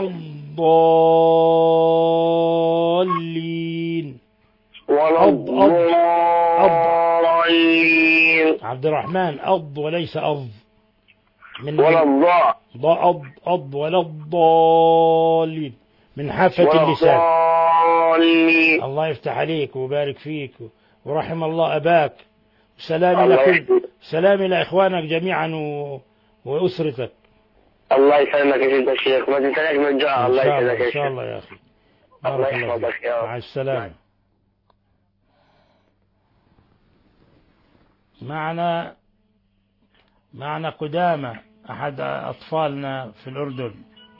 الضالين ولا الضالين. عبد الرحمن أض وليس أض من ولا الضاء ضاء أض أض ولا الضالين من حافة ولا اللسان. الضالين. الله يفتح عليك ويبارك فيك ورحم الله أباك. سلام الله لكل يحفظك. سلام إلى إخوانك جميعا و... وأسرتك. الله يسلمك يا سيدنا الشيخ، ما تنساش من دعاء. الله إن شاء الله يسلمك يا إن شيخ. شاء الله يا أخي. الله بارك الله يحفظك فيك. يا رب. مع السلامة. معنا معنا قدامى أحد أطفالنا في الأردن.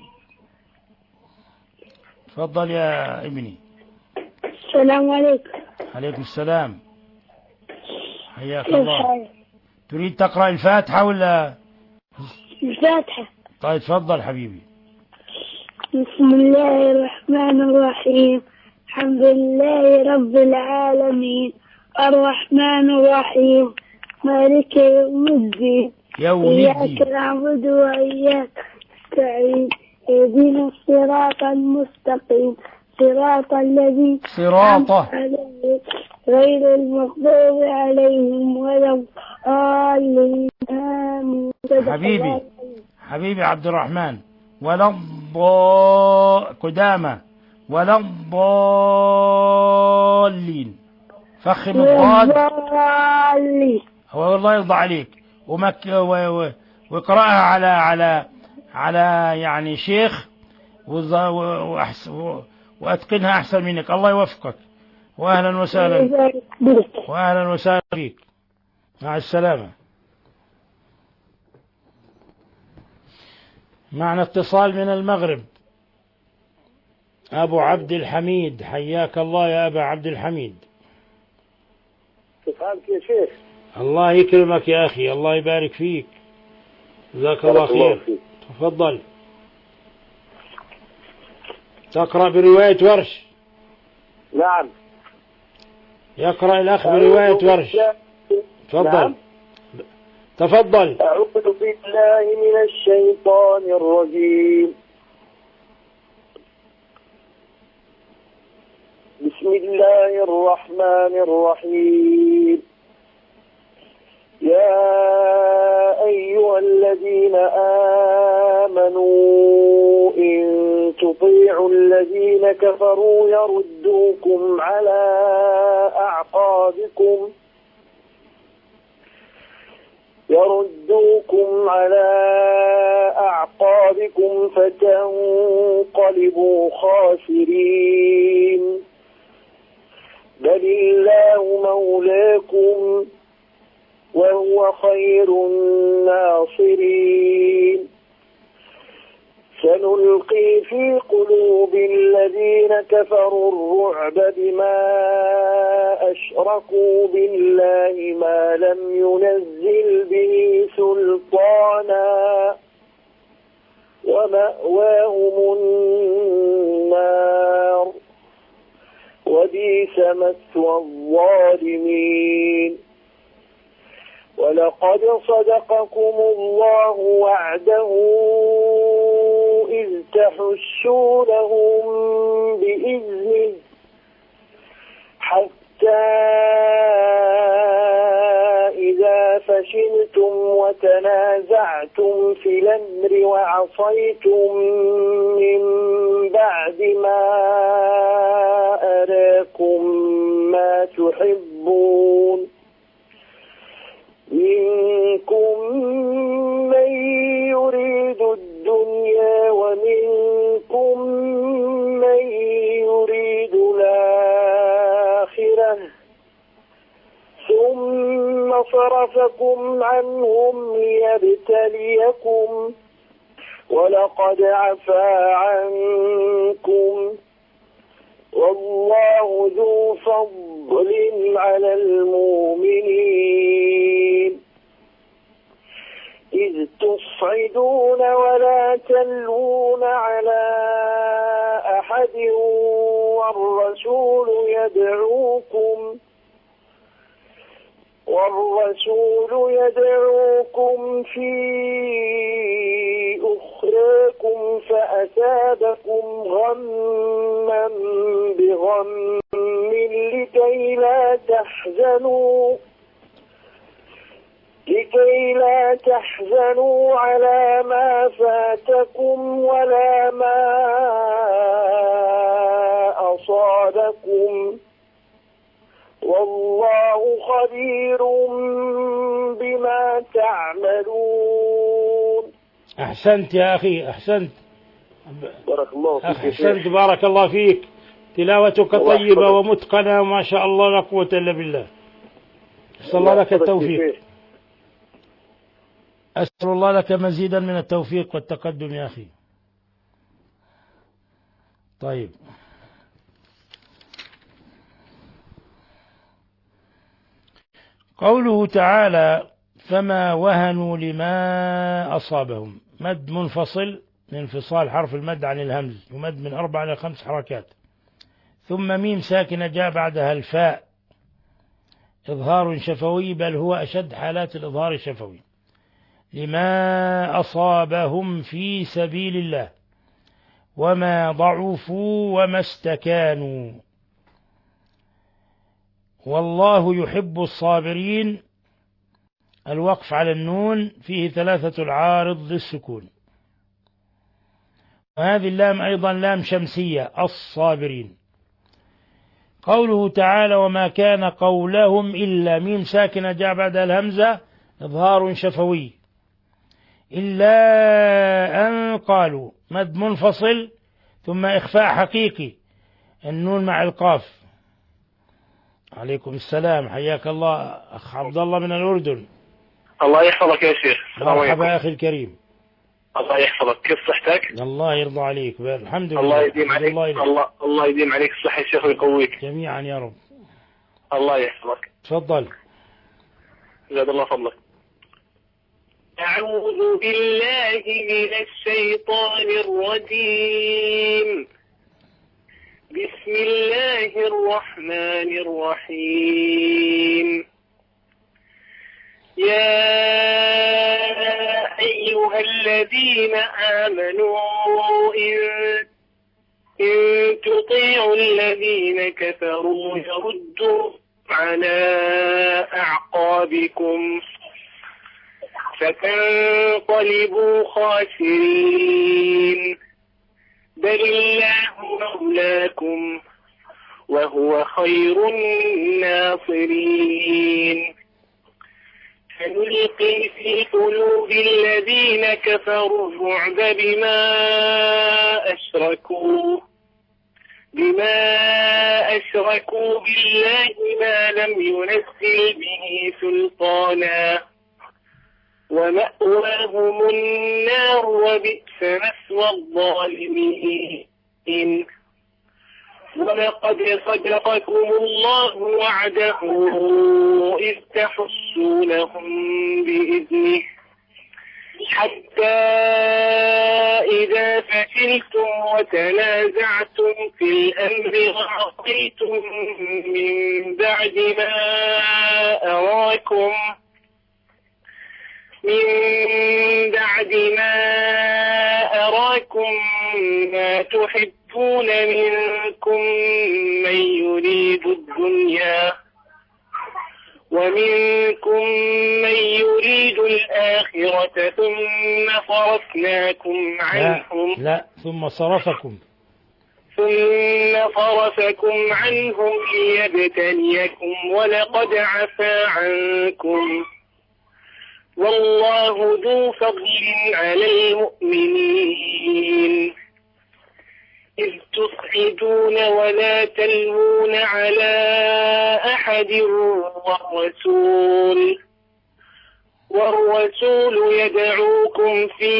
تفضل يا ابني. السلام عليكم. عليكم السلام. حياك كيف الله. حالك؟ تريد تقرأ الفاتحة ولا؟ الفاتحة. طيب تفضل حبيبي. بسم الله الرحمن الرحيم. الحمد لله رب العالمين الرحمن الرحيم مالك يوم الدين يوم إياك الدين. نعبد وإياك نستعين اهدنا الصراط المستقيم صراط الذين صراطه عليهم غير المغضوب عليهم ولا الضالين آمين. حبيبي حبيبي عبد الرحمن. ولا الضاء قدامى ولا الضالين. فخم الضاد. الضالين. هو الله يرضى عليك. ومك و... و... واقرأها على على على يعني شيخ وز... وأحس... وأتقنها أحسن منك. الله يوفقك وأهلا وسهلا وأهلا وسهلا فيك. مع السلامة. معنا اتصال من المغرب. أبو عبد الحميد. حياك الله يا أبا عبد الحميد. كيف حالك يا شيخ؟ الله يكرمك يا أخي. الله يبارك فيك. جزاك الله خير. تفضل. تقرأ برواية ورش. نعم. يقرأ الأخ برواية ورش. تفضل. نعم. تفضل. أعوذ بالله من الشيطان الرجيم. بسم الله الرحمن الرحيم. يا أيها الذين آمنوا إن تطيعوا الذين كفروا يردوكم على أعقابكم يردوكم على أعقابكم فتنقلبوا خاسرين. بل الله مولاكم وهو خير الناصرين. سنلقي في قلوب الذين كفروا الرعب بما أشركوا بالله ما لم ينزل به سلطانا ومأواهم النار وبئس مثوى الظالمين. ولقد صدقكم الله وعده إذ تحشونهم بإذنه حتى إذا فشلتم وتنازعتم في الأمر وعصيتم من بعد ما أراكم ما تحبون منكم من يريد الدنيا ومنكم من يريد الآخرة ثم صرفكم عنهم ليبتليكم ولقد عفا عنكم والله ذو فضل على المؤمنين. إذ تصعدون ولا تلوون على أحد والرسول يدعوكم والرسول يدعوكم في أخراكم فأثابكم غما بغم لكي لا تحزنوا لكي لا تحزنوا على ما فاتكم ولا ما أصابكم والله خبير بما تعملون. أحسنت يا أخي، أحسنت. بارك الله فيك. أحسنت، بارك الله فيك. تلاوتك طيبة ومتقنة وما شاء الله لا قوة إلا بالله. أسأل الله لك التوفيق. أسأل الله لك مزيدا من التوفيق والتقدم يا أخي. طيب، قوله تعالى فما وهنوا لما أصابهم، مد منفصل لانفصال حرف المد عن الهمز، يمد من أربع إلى خمس حركات، ثم ميم ساكنة جاء بعدها الفاء، إظهار شفوي، بل هو أشد حالات الإظهار الشفوي. لما أصابهم في سبيل الله وما ضعفوا وما استكانوا والله يحب الصابرين. الوقف على النون فيه ثلاثة العارض للسكون، وهذه اللام أيضا لام شمسية، الصابرين. قوله تعالى وما كان قولهم إلا، ميم ساكنة جاء بعد الهمزة، إظهار شفوي، إلا أن قالوا، مد منفصل ثم إخفاء حقيقي، النون مع القاف. عليكم السلام، حياك الله أخ عبد الله من الأردن. الله يحفظك يا شيخ. مرحبا أخي الكريم. الله يحفظك، كيف صحتك؟ الله يرضى عليك، الحمد لله. الله يديم عليك، الله, الله الله يديم عليك الصحة يا شيخ ويقويك جميعا يا رب. الله يحفظك. تفضل. زاد الله فضلك. أعوذ بالله من الشيطان الرجيم. بسم الله الرحمن الرحيم. يا أيها الذين آمنوا إن, إن تطيعوا الذين كفروا يردوا على أعقابكم فتنقلبوا خاسرين، بل الله مولاكم وهو خير الناصرين. سنلقي في قلوب الذين كفروا الرعب بما أشركوا بما أشركوا بالله ما لم ينزل به سلطانا، ومأواهم النار وبئس مثوى الظالمين. ولقد صدقكم الله وعده إذ تحسونهم بإذنه حتى إذا فشلتم وتنازعتم في الأمر وعصيتم من بعد ما أراكم من بعد ما أراكم ما تحبون منكم من يريد الدنيا ومنكم من يريد الآخرة ثم صرفناكم عنهم لا, لا ثم صرفكم ثم صرفكم عنهم ليبتليكم ولقد عفا عنكم والله ذو فضل على المؤمنين. إذ تصعدون ولا تلوون على أحد والرسول والرسول يدعوكم في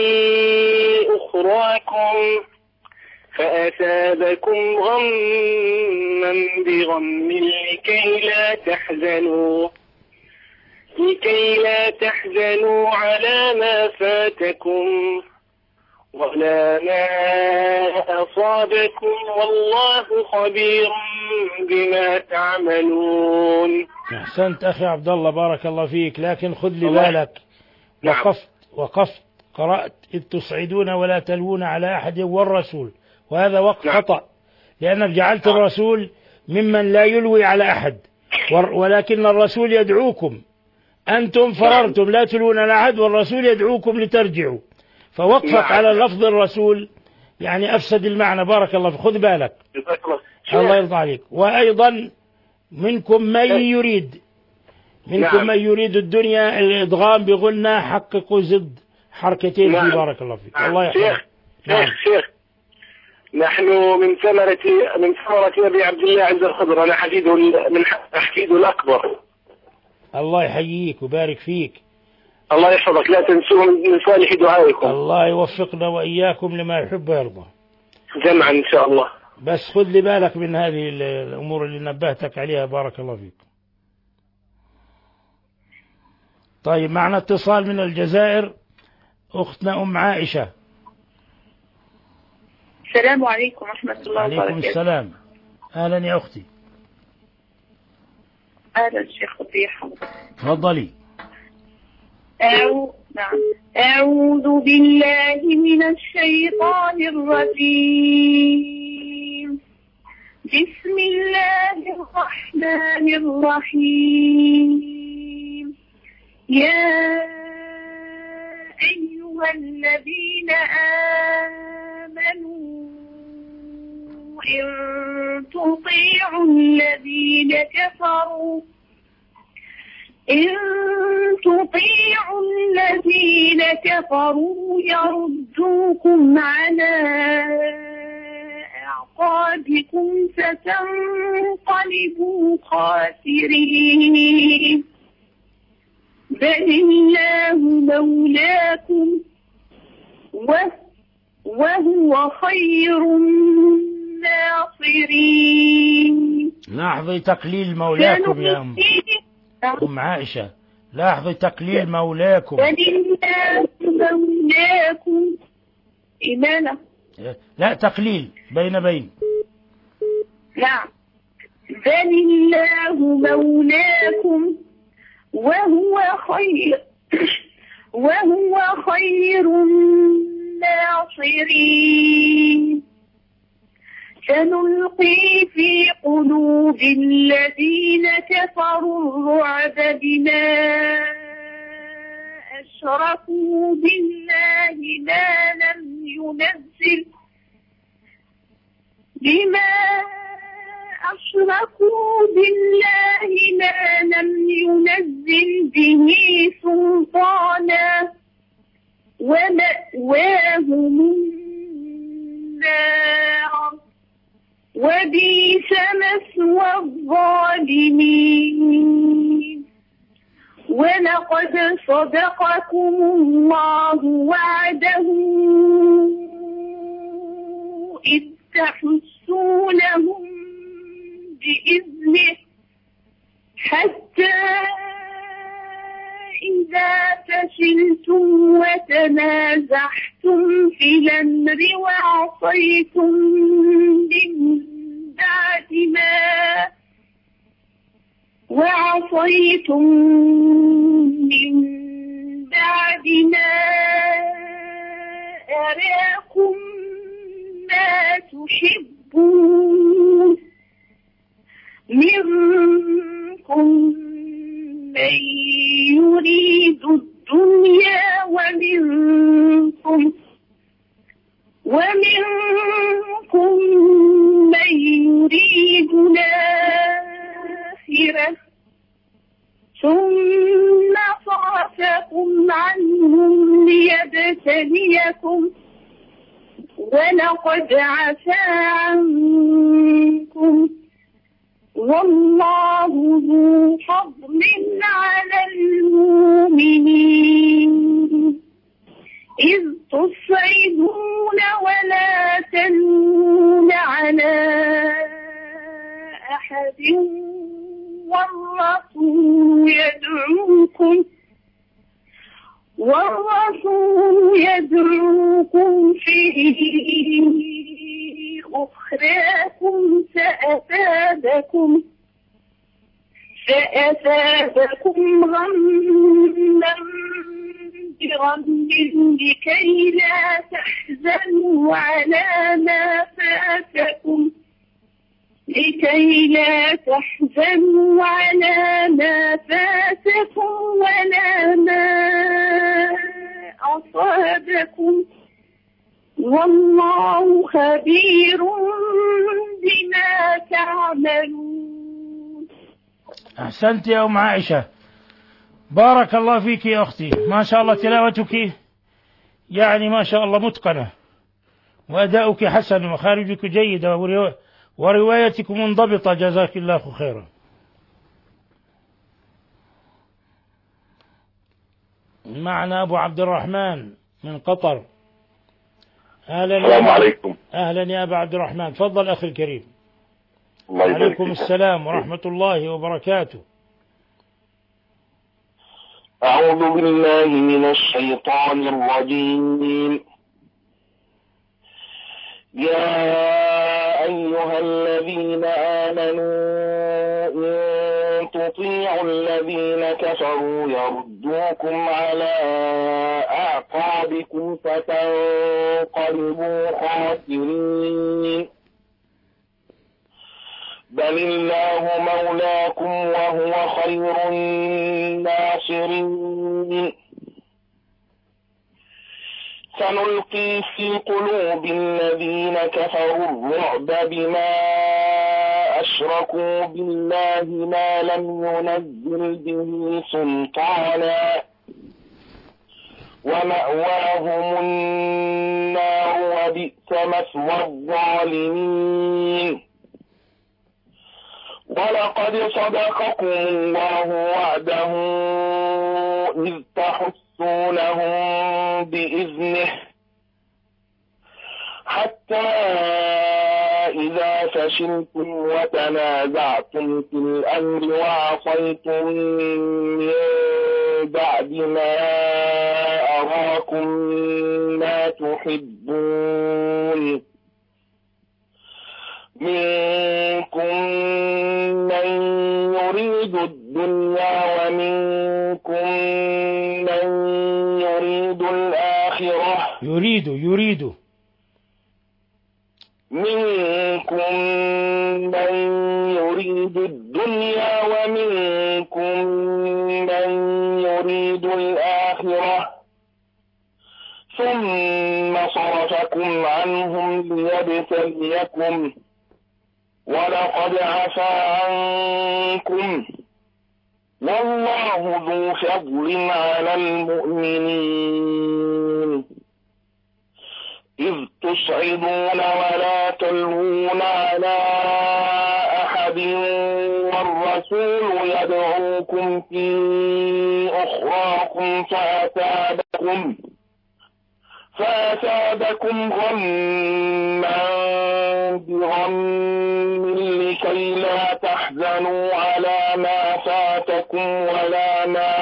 أخراكم فأثابكم غما بغم لكي لا تحزنوا لكي لا تحزنوا على ما فاتكم ولا ما أصابكم والله خبير بما تعملون. أحسنت أخي عبد الله، بارك الله فيك، لكن خذ لي بالك. وقفت وقفت قرأت إذ تصعدون ولا تلوون على أحد والرسول، وهذا وقف خطأ، لأنك جعلت الرسول ممن لا يلوي على أحد، ولكن الرسول يدعوكم. أنتم فررتم لا تلون العهد والرسول يدعوكم لترجعوا، فوقفك نعم. على لفظ الرسول يعني أفسد المعنى. بارك الله فيك، خذ بالك. الله يرضى عليك. وأيضا منكم من يريد منكم نعم. من يريد الدنيا الإدغام بغنى حققوا زد حركتين. نعم. في بارك الله فيك. نعم. الله يحفظك. شيخ نعم. شيخ شيخ نحن من ثمرة من ثمرة أبي عبد الله عند الخضر، أنا حفيده من حفيده الأكبر. الله يحييك وبارك فيك. الله يحفظك، لا تنسوه من صالح دعائكم. الله يوفقنا وإياكم لما يحب ويرضى جمعا إن شاء الله. بس خذ لي بالك من هذه الأمور اللي نبهتك عليها. بارك الله فيك. طيب معنا اتصال من الجزائر، أختنا أم عائشة. السلام عليكم ورحمة الله وبركاته. عليكم السلام. أهلا يا أختي. أهلا شيخ ربيع. تفضلي. أعو... نعم. أعوذ بالله من الشيطان الرجيم. بسم الله الرحمن الرحيم. يا أيها الذين آمنوا إن تطيعوا الذين كفروا إن تطيعوا الذين كفروا يردوكم على أعقابكم فتنقلبوا خاسرين. بل الله مولاكم وهو خير الناصرين. لاحظي تقليل مولاكم يا أم أم عائشة، لاحظي تقليل مولاكم. بل الله مولاكم إيمانا. لا تقليل بين بين. نعم. بل الله مولاكم وهو خير وهو خير الناصرين. سنلقي في قلوب الذين كفروا الرعب بما أشركوا بالله ما لم ينزل بما أشركوا بالله ما لم ينزل به سلطانا ومأواهم النار وبئس مثوى الظالمين. ولقد صدقكم الله وعده إذ تحسونهم بإذنه حتى إذا فشلتم وتنازعتم في الأمر وعصيتم من بعد ما وعصيتم من بعد ما أراكم ما تحبون منكم من يريد الدنيا ومنكم ومنكم من يريد الآخرة ثم صرفكم عنهم ليبتليكم ولقد عفا عنكم والله ذو فضل على المؤمنين. إذ تصعدون ولا تلون على أحد والرسول يدعوكم والرسول يدعوكم في أخراكم فأثابكم فأثابكم غما برغم لكي لا تحزنوا على ما فاتكم لكي لا تحزنوا على ما فاتكم ولا ما أصابكم والله خبير بما تعملون. أحسنت يا أم عائشة، بارك الله فيك يا أختي، ما شاء الله تلاوتك يعني ما شاء الله متقنة، وأداؤك حسن، وخارجك جيدة، وروايتك منضبطة، جزاك الله خيرا. معنا أبو عبد الرحمن من قطر. أهلا. السلام عليكم. أهلا يا أبا عبد الرحمن، تفضل أخي الكريم. الله يبارك عليكم فيك. السلام ورحمة الله وبركاته. أعوذ بالله من الشيطان الرجيم. يا أيها الذين آمنوا إن تطيعوا الذين كفروا يردوكم على أعقابكم فتنقلبوا خاسرين. بل الله مولاكم وهو خير الناصرين. سنلقي في قلوب الذين كفروا الرعب بما أشركوا بالله ما لم ينزل به سلطانا ومأواهم النار وبئس مثوى الظالمين. ولقد صدقكم الله وعده إذ تحسونهم بإذنه حتى إذا فشلتم وتنازعتم في الأمر وعصيتم من بعد ما أراكم ما تحبون منكم من يريد الدنيا ومنكم من يريد الآخرة يريد يريد منكم من يريد الدنيا ومنكم من يريد الآخرة ثم صرفكم عنهم ليبتليكم ولقد عفا عنكم والله ذو فضل على المؤمنين. إذ تصعدون ولا تلوون على أحد والرسول يدعوكم في أخراكم فأتابكم فأتابكم غما بغم لكي لا تحزنوا على ما فاتكم ولا ما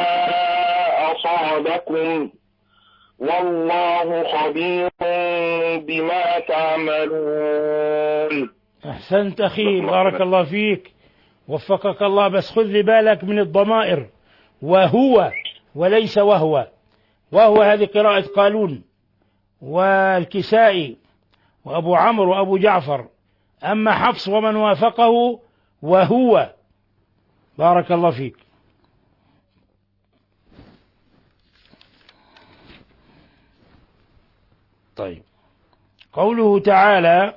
أصابكم والله خبير بما تعملون. أحسنت أخي، بارك الله فيك، وفقك الله. بس خذ لي بالك من الضمائر، وهو وليس وهو. وهو هذه قراءة قالون والكسائي وأبو عمرو وأبو جعفر. أما حفص ومن وافقه وهو. بارك الله فيك. طيب، قوله تعالى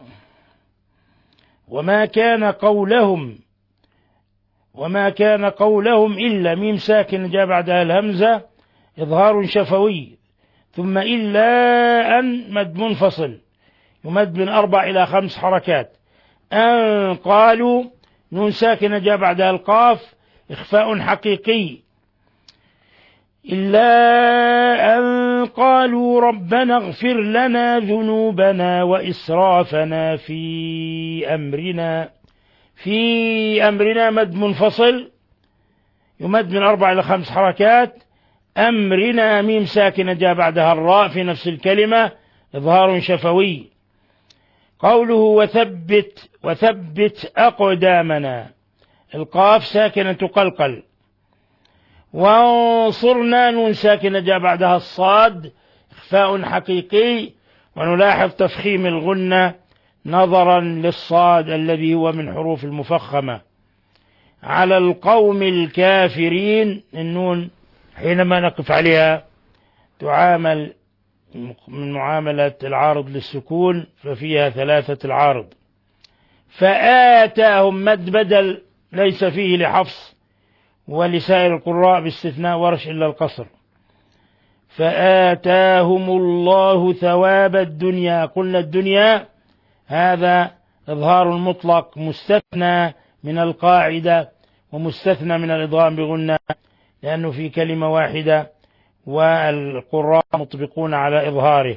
وما كان قولهم وما كان قولهم إلا ميم ساكن جاء بعدها الهمزة إظهار شفوي، ثم إلا أن مد منفصل يمد من أربع إلى خمس حركات. أن قالوا نون ساكنة جاء بعدها القاف إخفاء حقيقي. إلا أن قالوا ربنا اغفر لنا ذنوبنا وإسرافنا في أمرنا. في أمرنا مد منفصل يمد من أربع إلى خمس حركات. أمرنا ميم ساكنة جاء بعدها الراء في نفس الكلمة إظهار شفوي. قوله وثبت وثبت أقدامنا، القاف ساكنة تقلقل. وانصرنا نون ساكنة جاء بعدها الصاد إخفاء حقيقي، ونلاحظ تفخيم الغنة نظرا للصاد الذي هو من حروف المفخمة. على القوم الكافرين، النون حينما نقف عليها تعامل من معاملة العارض للسكون، ففيها ثلاثة العارض. فآتاهم مد بدل ليس فيه لحفص ولسائر القراء باستثناء ورش إلا القصر. فآتاهم الله ثواب الدنيا، قلنا الدنيا هذا إظهار المطلق مستثنى من القاعدة ومستثنى من الإضغام بغنى، لأنه في كلمة واحدة والقراء مطبقون على إظهاره.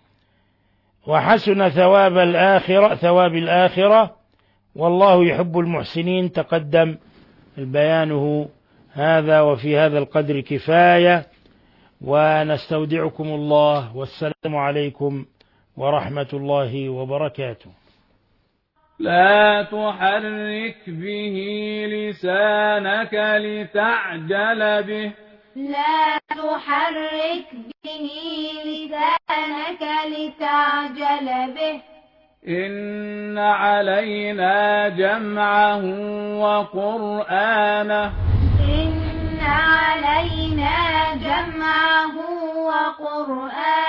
وحسن ثواب الآخرة، ثواب الآخرة، والله يحب المحسنين، تقدم بيانه هذا، وفي هذا القدر كفاية، ونستودعكم الله، والسلام عليكم ورحمة الله وبركاته. لا تحرك به لسانك لتعجل به لا تحرك به لسانك لتعجل به إن علينا جمعه وقرآنه إن علينا جمعه وقرآنه